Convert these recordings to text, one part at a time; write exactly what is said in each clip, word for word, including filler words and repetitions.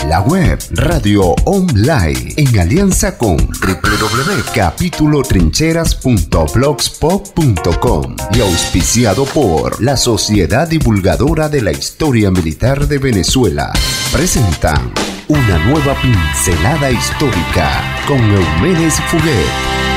La web Radio Online en alianza con w w w punto capítulo trincheras punto blogspot punto com y auspiciado por la Sociedad Divulgadora de la Historia Militar de Venezuela, presentan una nueva pincelada histórica con Eumenes Fuguet.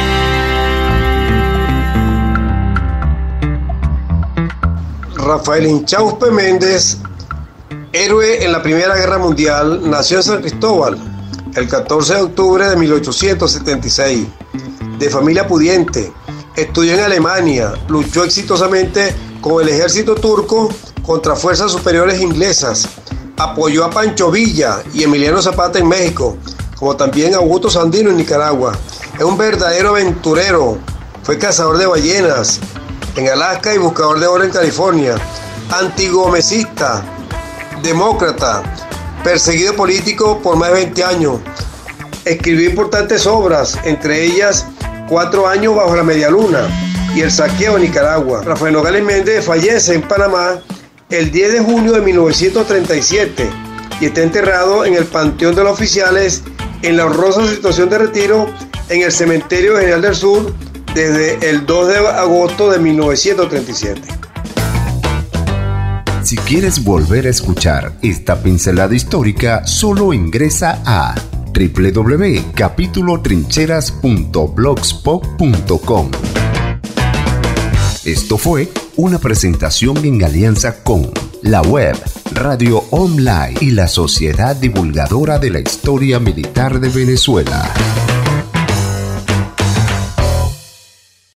Rafael Inchauspe Méndez, héroe en la Primera Guerra Mundial, nació en San Cristóbal el catorce de octubre de mil ochocientos setenta y seis. De familia pudiente, estudió en Alemania, luchó exitosamente con el ejército turco contra fuerzas superiores inglesas, apoyó a Pancho Villa y Emiliano Zapata en México, como también a Augusto Sandino en Nicaragua. Es un verdadero aventurero, fue cazador de ballenas en Alaska y buscador de oro en California, antigomecista, demócrata, perseguido político por más de veinte años. Escribió importantes obras, entre ellas Cuatro años bajo la media luna y El saqueo de Nicaragua. Rafael Nogales Méndez fallece en Panamá el diez de junio de mil novecientos treinta y siete y está enterrado en el Panteón de los Oficiales en la honrosa situación de retiro en el Cementerio General del Sur desde el dos de agosto de mil novecientos treinta y siete. Si quieres volver a escuchar esta pincelada histórica, solo ingresa a w w w punto capítulo trincheras punto blogspot punto com. Esto fue una presentación en alianza con la web Radio Online y la Sociedad Divulgadora de la Historia Militar de Venezuela.